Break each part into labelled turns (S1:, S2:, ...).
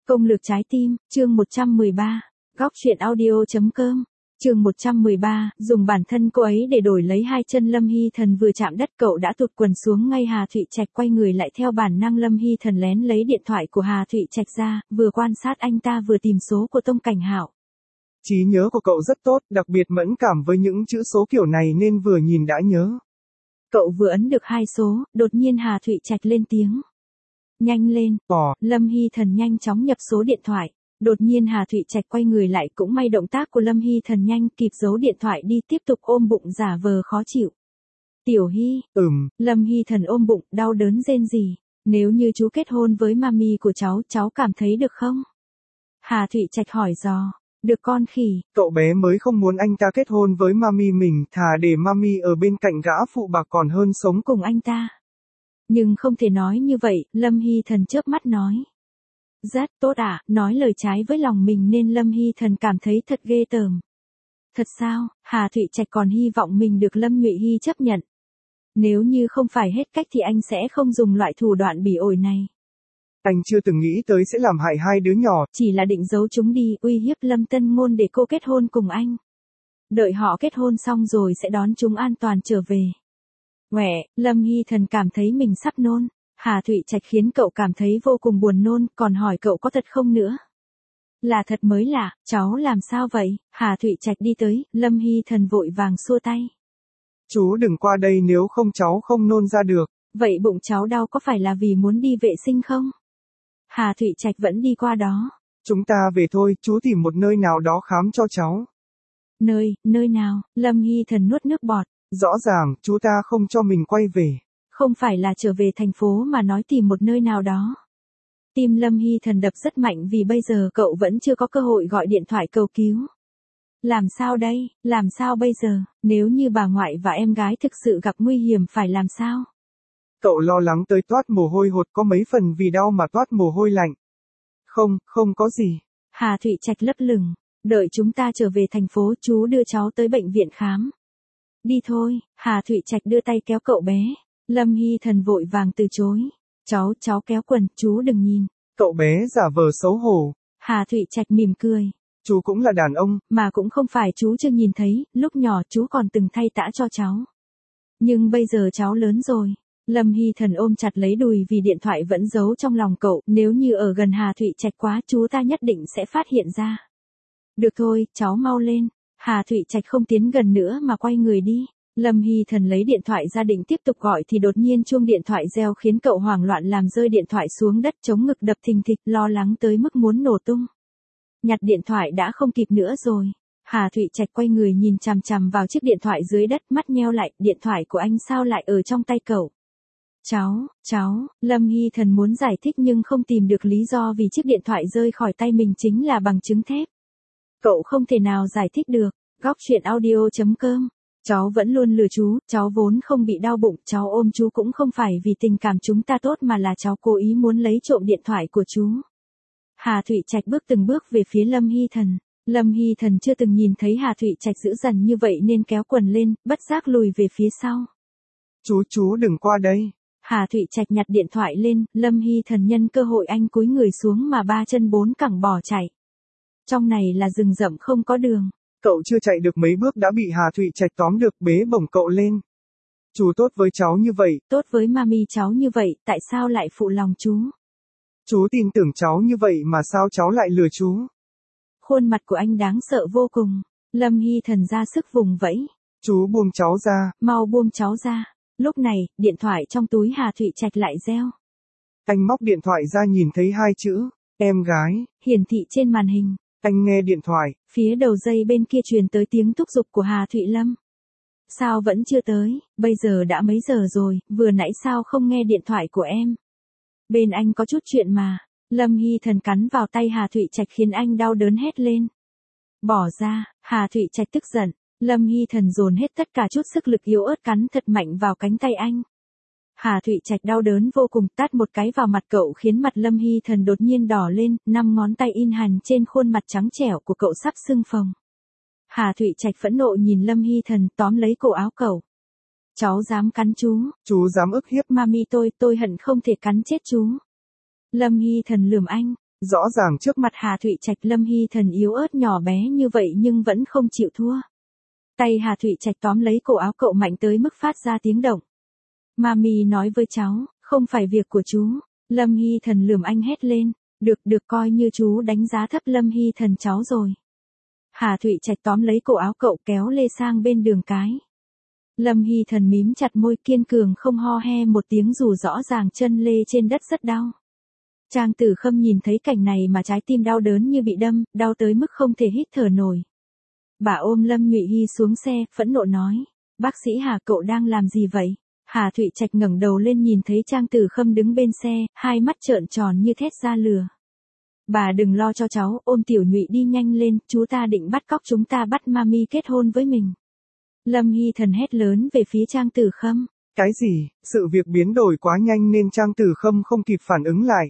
S1: Công lược trái tim, chương 113. Góc truyện audio.com. Chương 113, dùng bản thân cô ấy để đổi lấy hai chân. Lâm Hy Thần vừa chạm đất cậu đã tụt quần xuống ngay. Hà Thụy Trạch quay người lại theo bản năng. Lâm Hy Thần lén lấy điện thoại của Hà Thụy Trạch ra, vừa quan sát anh ta vừa tìm số của Tông Cảnh Hạo.
S2: Trí nhớ của cậu rất tốt, đặc biệt mẫn cảm với những chữ số kiểu này nên vừa nhìn đã nhớ.
S1: Cậu vừa ấn được 2 số, đột nhiên Hà Thụy Trạch lên tiếng. Nhanh lên. Lâm Hy Thần nhanh chóng nhập số điện thoại. Đột nhiên Hà Thụy Trạch quay người lại, cũng may động tác của Lâm Hy Thần nhanh, kịp giấu điện thoại đi, tiếp tục ôm bụng giả vờ khó chịu. Tiểu Hy. Lâm Hy Thần ôm bụng, đau đớn rên rỉ. Nếu như chú kết hôn với mami của cháu cảm thấy được không? Hà Thụy Trạch hỏi dò. Được con khỉ.
S2: Cậu bé mới không muốn anh ta kết hôn với mami mình, thà để mami ở bên cạnh gã phụ bạc còn hơn sống
S1: cùng anh ta. Nhưng không thể nói như vậy, Lâm Hy Thần chớp mắt nói. Rất tốt à, nói lời trái với lòng mình nên Lâm Hy Thần cảm thấy thật ghê tởm. Thật sao? Hà Thụy Trạch còn hy vọng mình được Lâm Nhụy Hy chấp nhận. Nếu như không phải hết cách thì anh sẽ không dùng loại thủ đoạn bỉ ổi này.
S2: Anh chưa từng nghĩ tới sẽ làm hại hai đứa nhỏ.
S1: Chỉ là định giấu chúng đi, uy hiếp Lâm Tân Ngôn để cô kết hôn cùng anh. Đợi họ kết hôn xong rồi sẽ đón chúng an toàn trở về. Lâm Hy Thần cảm thấy mình sắp nôn. Hà Thụy Trạch khiến cậu cảm thấy vô cùng buồn nôn, còn hỏi cậu có thật không nữa. Là thật mới lạ, cháu làm sao vậy? Hà Thụy Trạch đi tới, Lâm Hy Thần vội vàng xua tay.
S2: Chú đừng qua đây, nếu không cháu không nôn ra được.
S1: Vậy bụng cháu đau có phải là vì muốn đi vệ sinh không? Hà Thụy Trạch vẫn đi qua đó.
S2: Chúng ta về thôi, chú tìm một nơi nào đó khám cho cháu.
S1: Nơi nào? Lâm Hy Thần nuốt nước bọt.
S2: Rõ ràng, chú ta không cho mình quay về.
S1: Không phải là trở về thành phố mà nói tìm một nơi nào đó. Tim Lâm Hy Thần đập rất mạnh vì bây giờ cậu vẫn chưa có cơ hội gọi điện thoại cầu cứu. Làm sao đây? Làm sao bây giờ? Nếu như bà ngoại và em gái thực sự gặp nguy hiểm phải làm sao?
S2: Cậu lo lắng tới toát mồ hôi hột, có mấy phần vì đau mà toát mồ hôi lạnh. Không có gì.
S1: Hà Thụy Trạch lấp lửng. Đợi chúng ta trở về thành phố chú đưa cháu tới bệnh viện khám. Đi thôi. Hà Thụy Trạch đưa tay kéo cậu bé. Lâm Hy Thần vội vàng từ chối. Cháu kéo quần, chú đừng nhìn.
S2: Cậu bé giả vờ xấu hổ.
S1: Hà Thụy Trạch mỉm cười.
S2: Chú cũng là đàn ông.
S1: Mà cũng không phải chú chưa nhìn thấy, lúc nhỏ chú còn từng thay tã cho cháu. Nhưng bây giờ cháu lớn rồi. Lâm Hy Thần ôm chặt lấy đùi vì điện thoại vẫn giấu trong lòng cậu, nếu như ở gần Hà Thụy Trạch quá chú ta nhất định sẽ phát hiện ra. Được thôi, cháu mau lên. Hà Thụy Trạch không tiến gần nữa mà quay người đi. Lâm Hy Thần lấy điện thoại ra định tiếp tục gọi thì đột nhiên chuông điện thoại reo khiến cậu hoảng loạn làm rơi điện thoại xuống đất, chống ngực đập thình thịch, lo lắng tới mức muốn nổ tung. Nhặt điện thoại đã không kịp nữa rồi. Hà Thụy Trạch quay người nhìn chằm chằm vào chiếc điện thoại dưới đất, mắt nheo lại, điện thoại của anh sao lại ở trong tay cậu? Cháu, Lâm Hy Thần muốn giải thích nhưng không tìm được lý do vì chiếc điện thoại rơi khỏi tay mình chính là bằng chứng thép. Cậu không thể nào giải thích được. Góc truyện audio.com. Cháu vẫn luôn lừa chú, cháu vốn không bị đau bụng, cháu ôm chú cũng không phải vì tình cảm chúng ta tốt mà là cháu cố ý muốn lấy trộm điện thoại của chú. Hà Thụy Trạch bước từng bước về phía Lâm Hy Thần. Lâm Hy Thần chưa từng nhìn thấy Hà Thụy Trạch dữ dằn như vậy nên kéo quần lên, bất giác lùi về phía sau.
S2: Chú đừng qua đây.
S1: Hà Thụy Trạch nhặt điện thoại lên, Lâm Hy Thần nhân cơ hội anh cúi người xuống mà 3 chân 4 cẳng bỏ chạy. Trong này là rừng rậm không có đường.
S2: Cậu chưa chạy được mấy bước đã bị Hà Thụy Trạch tóm được, bế bổng cậu lên. Chú tốt với cháu như vậy.
S1: Tốt với mami cháu như vậy, tại sao lại phụ lòng chú?
S2: Chú tin tưởng cháu như vậy mà sao cháu lại lừa chú?
S1: Khuôn mặt của anh đáng sợ vô cùng. Lâm Hy Thần ra sức vùng vẫy.
S2: Chú buông cháu ra.
S1: Mau buông cháu ra. Lúc này, điện thoại trong túi Hà Thụy Trạch lại reo.
S2: Anh móc điện thoại ra nhìn thấy 2 chữ, em gái,
S1: hiển thị trên màn hình.
S2: Anh nghe điện thoại.
S1: Phía đầu dây bên kia truyền tới tiếng thúc giục của Hà Thụy Lâm. Sao vẫn chưa tới, bây giờ đã mấy giờ rồi, vừa nãy sao không nghe điện thoại của em? Bên anh có chút chuyện mà. Lâm Hy Thần cắn vào tay Hà Thụy Trạch khiến anh đau đớn hét lên. Bỏ ra. Hà Thụy Trạch tức giận. Lâm Hy Thần dồn hết tất cả chút sức lực yếu ớt cắn thật mạnh vào cánh tay anh. Hà Thụy Trạch đau đớn vô cùng, tát một cái vào mặt cậu khiến mặt Lâm Hy Thần đột nhiên đỏ lên, 5 ngón tay in hằn trên khuôn mặt trắng trẻo của cậu sắp sưng phồng. Hà Thụy Trạch phẫn nộ nhìn Lâm Hy Thần, tóm lấy cổ áo cậu. Cháu dám cắn chú
S2: dám ức hiếp
S1: mami tôi hận không thể cắn chết chú. Lâm Hy Thần lườm anh,
S2: Rõ ràng trước
S1: Mặt Hà Thụy Trạch Lâm Hy Thần yếu ớt nhỏ bé như vậy nhưng vẫn không chịu thua. Tay Hà Thụy Trạch tóm lấy cổ áo cậu mạnh tới mức phát ra tiếng động. Mami nói với cháu, không phải việc của chú. Lâm Hy Thần lườm anh hét lên. Được coi như chú đánh giá thấp Lâm Hy Thần cháu rồi. Hà Thụy Trạch tóm lấy cổ áo cậu kéo lê sang bên đường cái. Lâm Hy Thần mím chặt môi kiên cường không ho he một tiếng dù rõ ràng chân lê trên đất rất đau. Trang Tử Khâm nhìn thấy cảnh này mà trái tim đau đớn như bị đâm, đau tới mức không thể hít thở nổi. Bà ôm Lâm Nhụy Hy xuống xe, phẫn nộ nói. Bác sĩ Hà cậu đang làm gì vậy? Hà Thụy Trạch ngẩng đầu lên nhìn thấy Trang Tử Khâm đứng bên xe, hai mắt trợn tròn như thét ra lửa. Bà đừng lo cho cháu, ôm Tiểu Nhụy đi nhanh lên, chú ta định bắt cóc chúng ta bắt Mami kết hôn với mình. Lâm Hy Thần hét lớn về phía Trang Tử Khâm.
S2: Cái gì? Sự việc biến đổi quá nhanh nên Trang Tử Khâm không kịp phản ứng lại.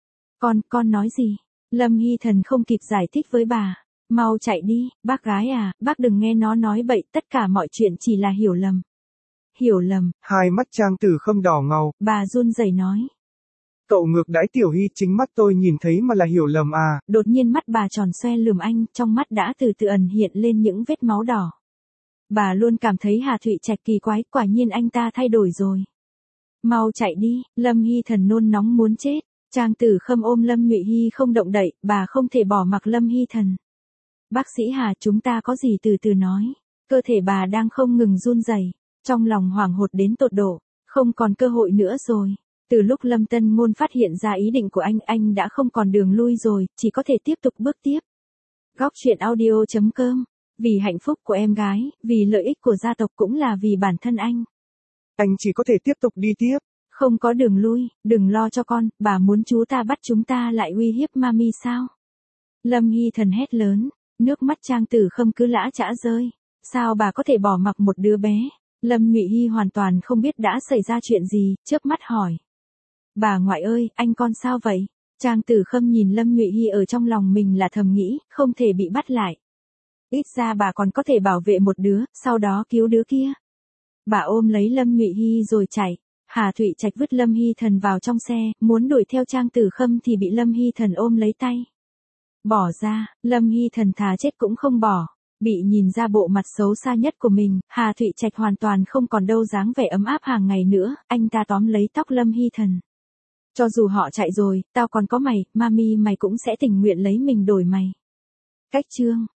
S1: Con nói gì? Lâm Hy Thần không kịp giải thích với bà. Mau chạy đi, bác gái à, bác đừng nghe nó nói bậy, tất cả mọi chuyện chỉ là hiểu lầm. Hiểu lầm.
S2: Hai mắt Trang Tử Khâm đỏ ngầu.
S1: Bà run rẩy nói.
S2: Cậu ngược đãi Tiểu Hy, chính mắt tôi nhìn thấy mà là hiểu lầm à.
S1: Đột nhiên mắt bà tròn xoe lườm anh, trong mắt đã từ từ ẩn hiện lên những vết máu đỏ. Bà luôn cảm thấy Hà Thụy Trạch kỳ quái, quả nhiên anh ta thay đổi rồi. Mau chạy đi, Lâm Hy Thần nôn nóng muốn chết. Trang Tử Khâm ôm Lâm Nhụy Hy không động đậy, bà không thể bỏ mặc Lâm Hy Thần. Bác sĩ Hà, chúng ta có gì từ từ nói. Cơ thể bà đang không ngừng run rẩy, trong lòng hoảng hốt đến tột độ, không còn cơ hội nữa rồi. Từ lúc Lâm Tân Ngôn phát hiện ra ý định của anh đã không còn đường lui rồi, chỉ có thể tiếp tục bước tiếp. Góc truyện audio.com. Vì hạnh phúc của em gái, vì lợi ích của gia tộc cũng là vì bản thân anh.
S2: Anh chỉ có thể tiếp tục đi tiếp.
S1: Không có đường lui, đừng lo cho con, bà muốn chú ta bắt chúng ta lại uy hiếp Mami sao? Lâm Hy Thần hét lớn, nước mắt Trang Tử Khâm cứ lã chã rơi. Sao bà có thể bỏ mặc một đứa bé? Lâm Nhụy Hy hoàn toàn không biết đã xảy ra chuyện gì, chớp mắt hỏi. Bà ngoại ơi, anh con sao vậy? Trang Tử Khâm nhìn Lâm Nhụy Hy ở trong lòng mình là thầm nghĩ, không thể bị bắt lại. Ít ra bà còn có thể bảo vệ một đứa, sau đó cứu đứa kia. Bà ôm lấy Lâm Nhụy Hy rồi chạy. Hà Thụy Trạch vứt Lâm Hy Thần vào trong xe, muốn đuổi theo Trang Tử Khâm thì bị Lâm Hy Thần ôm lấy tay. Bỏ ra, Lâm Hy Thần thà chết cũng không bỏ. Bị nhìn ra bộ mặt xấu xa nhất của mình, Hà Thụy Trạch hoàn toàn không còn đâu dáng vẻ ấm áp hàng ngày nữa, anh ta tóm lấy tóc Lâm Hy Thần. Cho dù họ chạy rồi, tao còn có mày, Mami mày cũng sẽ tình nguyện lấy mình đổi mày. Cách chương